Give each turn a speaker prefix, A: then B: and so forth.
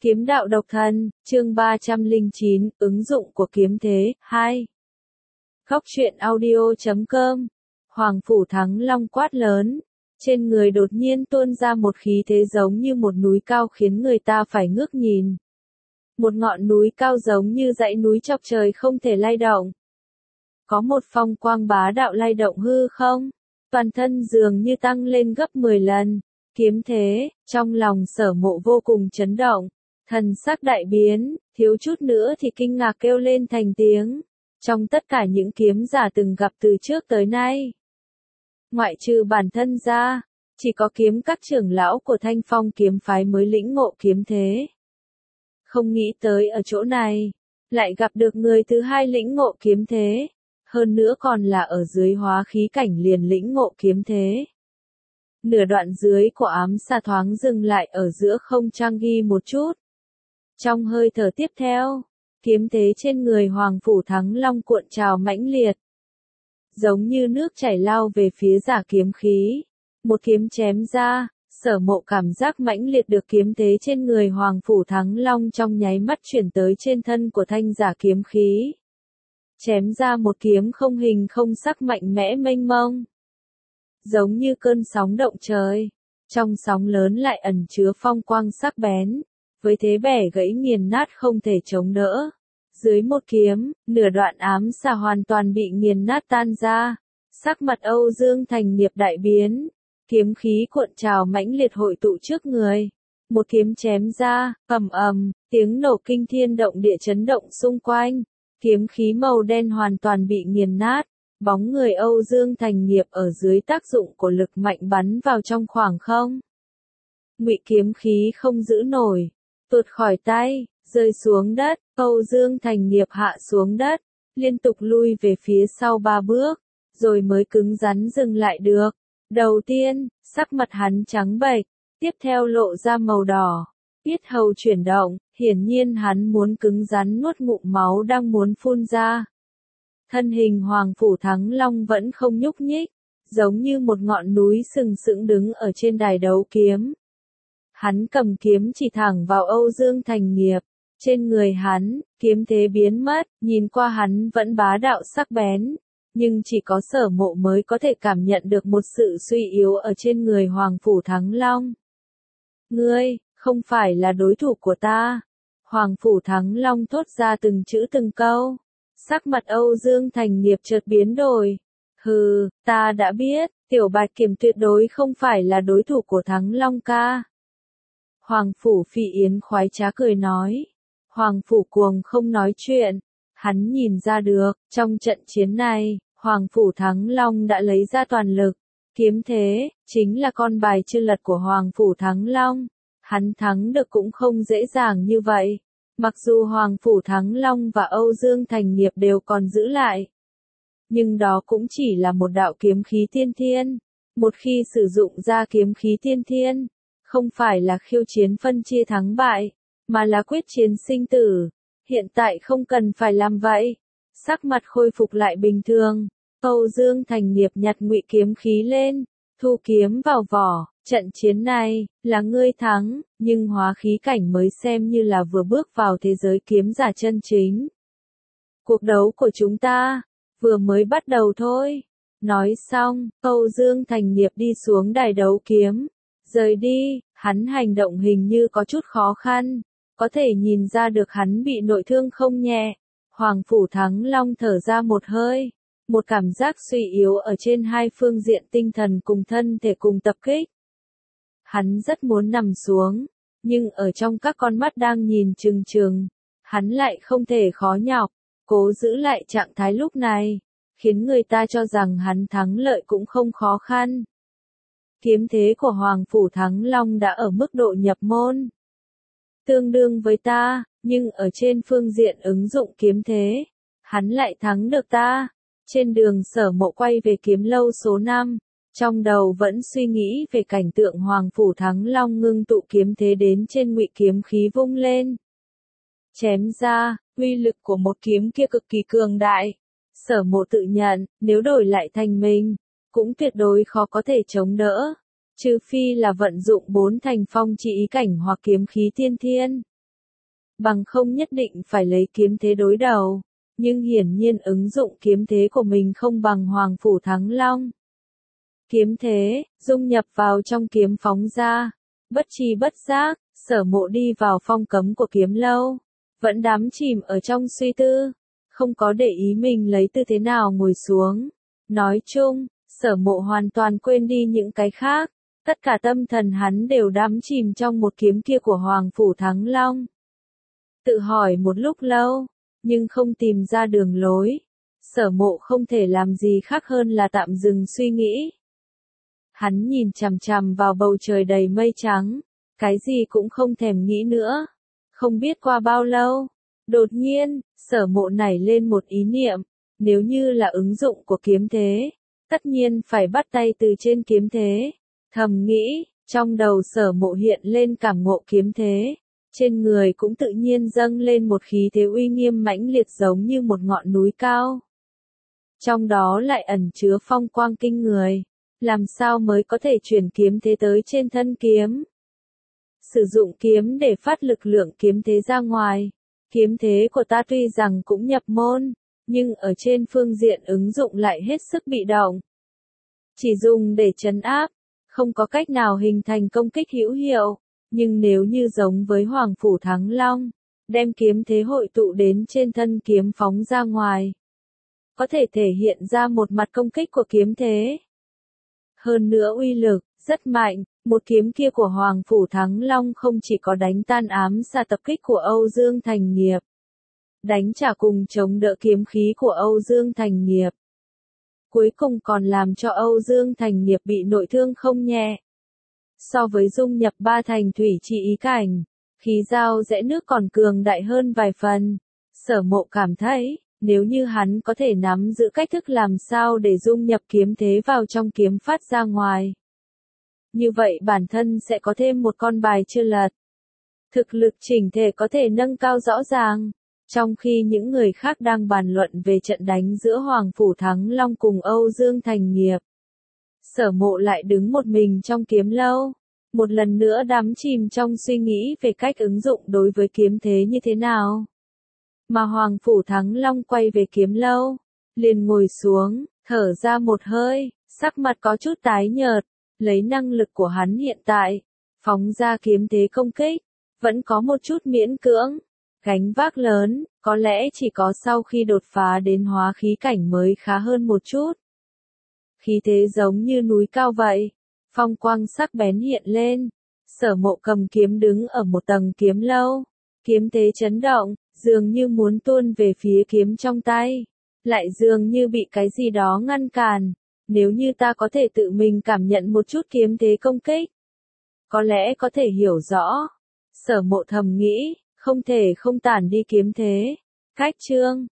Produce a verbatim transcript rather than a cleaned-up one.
A: Kiếm đạo độc thân, chương ba trăm lẻ chín, ứng dụng của kiếm thế, hai. Góc truyện audio chấm com. Hoàng Phủ Thắng Long quát lớn. Trên người đột nhiên tuôn ra một khí thế giống như một núi cao khiến người ta phải ngước nhìn. Một ngọn núi cao giống như dãy núi chọc trời không thể lay động. Có một phong quang bá đạo lay động hư không, toàn thân dường như tăng lên gấp mười lần. Kiếm thế, trong lòng Sở Mộ vô cùng chấn động. Thần sắc đại biến, thiếu chút nữa thì kinh ngạc kêu lên thành tiếng. Trong tất cả những kiếm giả từng gặp từ trước tới nay, ngoại trừ bản thân ra, chỉ có kiếm các trưởng lão của Thanh Phong kiếm phái mới lĩnh ngộ kiếm thế. Không nghĩ tới ở chỗ này, lại gặp được người thứ hai lĩnh ngộ kiếm thế, hơn nữa còn là ở dưới hóa khí cảnh liền lĩnh ngộ kiếm thế. Nửa đoạn dưới của ám xa thoáng dừng lại ở giữa không trang ghi một chút. Trong hơi thở tiếp theo, kiếm thế trên người Hoàng Phủ Thắng Long cuộn trào mãnh liệt. Giống như nước chảy lao về phía giả kiếm khí. Một kiếm chém ra, Sở Mộ cảm giác mãnh liệt được kiếm thế trên người Hoàng Phủ Thắng Long trong nháy mắt chuyển tới trên thân của thanh giả kiếm khí. Chém ra một kiếm không hình không sắc mạnh mẽ mênh mông. Giống như cơn sóng động trời. Trong sóng lớn lại ẩn chứa phong quang sắc bén. Với thế bẻ gãy nghiền nát không thể chống đỡ. Dưới một kiếm, nửa đoạn ám xà hoàn toàn bị nghiền nát tan ra. Sắc mặt Âu Dương Thành Nghiệp đại biến. Kiếm khí cuộn trào mãnh liệt hội tụ trước người. Một kiếm chém ra, ầm ầm, tiếng nổ kinh thiên động địa chấn động xung quanh. Kiếm khí màu đen hoàn toàn bị nghiền nát. Bóng người Âu Dương Thành Nghiệp ở dưới tác dụng của lực mạnh bắn vào trong khoảng không. Ngụy kiếm khí không giữ nổi, tuột khỏi tay, rơi xuống đất. Âu Dương Thành Nghiệp hạ xuống đất, liên tục lui về phía sau ba bước, rồi mới cứng rắn dừng lại được. Đầu tiên, sắc mặt hắn trắng bệch, tiếp theo lộ ra màu đỏ, yết hầu chuyển động, hiển nhiên hắn muốn cứng rắn nuốt ngụm máu đang muốn phun ra. Thân hình Hoàng Phủ Thắng Long vẫn không nhúc nhích, giống như một ngọn núi sừng sững đứng ở trên đài đấu kiếm. Hắn cầm kiếm chỉ thẳng vào Âu Dương Thành Nghiệp. Trên người hắn, kiếm thế biến mất, nhìn qua hắn vẫn bá đạo sắc bén. Nhưng chỉ có Sở Mộ mới có thể cảm nhận được một sự suy yếu ở trên người Hoàng Phủ Thắng Long. Ngươi, không phải là đối thủ của ta. Hoàng Phủ Thắng Long thốt ra từng chữ từng câu. Sắc mặt Âu Dương Thành Nghiệp chợt biến đổi. Hừ, ta đã biết, Tiểu Bạch Kiểm tuyệt đối không phải là đối thủ của Thắng Long ca. Hoàng Phủ Phi Yến khoái trá cười nói. Hoàng Phủ Cuồng không nói chuyện. Hắn nhìn ra được, trong trận chiến này, Hoàng Phủ Thắng Long đã lấy ra toàn lực. Kiếm thế, chính là con bài chưa lật của Hoàng Phủ Thắng Long. Hắn thắng được cũng không dễ dàng như vậy. Mặc dù Hoàng Phủ Thắng Long và Âu Dương Thành Nghiệp đều còn giữ lại. Nhưng đó cũng chỉ là một đạo kiếm khí tiên thiên. Một khi sử dụng ra kiếm khí tiên thiên, không phải là khiêu chiến phân chia thắng bại, mà là quyết chiến sinh tử. Hiện tại không cần phải làm vậy. Sắc mặt khôi phục lại bình thường. Âu Dương Thành Nghiệp nhặt ngụy kiếm khí lên, thu kiếm vào vỏ. Trận chiến này, là ngươi thắng, nhưng hóa khí cảnh mới xem như là vừa bước vào thế giới kiếm giả chân chính. Cuộc đấu của chúng ta, vừa mới bắt đầu thôi. Nói xong, Âu Dương Thành Nghiệp đi xuống đài đấu kiếm. Rời đi, hắn hành động hình như có chút khó khăn. Có thể nhìn ra được hắn bị nội thương không nhẹ. Hoàng Phủ Thắng Long thở ra một hơi. Một cảm giác suy yếu ở trên hai phương diện tinh thần cùng thân thể cùng tập kích. Hắn rất muốn nằm xuống, nhưng ở trong các con mắt đang nhìn chừng chừng, hắn lại không thể khó nhọc, cố giữ lại trạng thái lúc này, khiến người ta cho rằng hắn thắng lợi cũng không khó khăn. Kiếm thế của Hoàng Phủ Thắng Long đã ở mức độ nhập môn. Tương đương với ta, nhưng ở trên phương diện ứng dụng kiếm thế, hắn lại thắng được ta. Trên đường Sở Mộ quay về kiếm lâu số năm, trong đầu vẫn suy nghĩ về cảnh tượng Hoàng Phủ Thắng Long ngưng tụ kiếm thế đến trên ngụy kiếm khí vung lên. Chém ra, uy lực của một kiếm kia cực kỳ cường đại. Sở Mộ tự nhận, nếu đổi lại thành mình, cũng tuyệt đối khó có thể chống đỡ. Trừ phi là vận dụng bốn thành phong chỉ ý cảnh hoặc kiếm khí tiên thiên. bằng không nhất định phải lấy kiếm thế đối đầu. Nhưng hiển nhiên ứng dụng kiếm thế của mình không bằng Hoàng Phủ Thắng Long. Kiếm thế, dung nhập vào trong kiếm phóng ra. Bất tri bất giác, Sở Mộ đi vào phong cấm của kiếm lâu. Vẫn đắm chìm ở trong suy tư. Không có để ý mình lấy tư thế nào ngồi xuống. Nói chung, Sở Mộ hoàn toàn quên đi những cái khác. Tất cả tâm thần hắn đều đắm chìm trong một kiếm kia của Hoàng Phủ Thắng Long. Tự hỏi một lúc lâu, nhưng không tìm ra đường lối. Sở Mộ không thể làm gì khác hơn là tạm dừng suy nghĩ. Hắn nhìn chằm chằm vào bầu trời đầy mây trắng, cái gì cũng không thèm nghĩ nữa. Không biết qua bao lâu, đột nhiên, Sở Mộ nảy lên một ý niệm, nếu như là ứng dụng của kiếm thế, tất nhiên phải bắt tay từ trên kiếm thế. Thầm nghĩ, trong đầu Sở Mộ hiện lên cảm ngộ kiếm thế, trên người cũng tự nhiên dâng lên một khí thế uy nghiêm mãnh liệt giống như một ngọn núi cao. Trong đó lại ẩn chứa phong quang kinh người, làm sao mới có thể chuyển kiếm thế tới trên thân kiếm. Sử dụng kiếm để phát lực lượng kiếm thế ra ngoài. Kiếm thế của ta tuy rằng cũng nhập môn, nhưng ở trên phương diện ứng dụng lại hết sức bị động. Chỉ dùng để trấn áp, không có cách nào hình thành công kích hữu hiệu, nhưng nếu như giống với Hoàng Phủ Thắng Long, đem kiếm thế hội tụ đến trên thân kiếm phóng ra ngoài, có thể thể hiện ra một mặt công kích của kiếm thế. Hơn nữa uy lực, rất mạnh, một kiếm kia của Hoàng Phủ Thắng Long không chỉ có đánh tan ám xa tập kích của Âu Dương Thành Nghiệp, đánh trả cùng chống đỡ kiếm khí của Âu Dương Thành Nghiệp. Cuối cùng còn làm cho Âu Dương Thành Nghiệp bị nội thương không nhẹ. So với dung nhập ba thành thủy trị ý cảnh, khí giao rẽ nước còn cường đại hơn vài phần. Sở Mộ cảm thấy, nếu như hắn có thể nắm giữ cách thức làm sao để dung nhập kiếm thế vào trong kiếm phát ra ngoài, như vậy bản thân sẽ có thêm một con bài chưa lật. Thực lực chỉnh thể có thể nâng cao rõ ràng. Trong khi những người khác đang bàn luận về trận đánh giữa Hoàng Phủ Thắng Long cùng Âu Dương Thành Nghiệp, Sở Mộ lại đứng một mình trong kiếm lâu, một lần nữa đắm chìm trong suy nghĩ về cách ứng dụng đối với kiếm thế như thế nào. Mà Hoàng Phủ Thắng Long quay về kiếm lâu, liền ngồi xuống, thở ra một hơi, sắc mặt có chút tái nhợt, lấy năng lực của hắn hiện tại, phóng ra kiếm thế công kích, vẫn có một chút miễn cưỡng. Gánh vác lớn, có lẽ chỉ có sau khi đột phá đến hóa khí cảnh mới khá hơn một chút. Khí thế giống như núi cao vậy, phong quang sắc bén hiện lên. Sở Mộ cầm kiếm đứng ở một tầng kiếm lâu, kiếm thế chấn động, dường như muốn tuôn về phía kiếm trong tay, lại dường như bị cái gì đó ngăn cản. Nếu như ta có thể tự mình cảm nhận một chút kiếm thế công kích, có lẽ có thể hiểu rõ. Sở Mộ thầm nghĩ, không thể không tản đi kiếm thế. Cách chương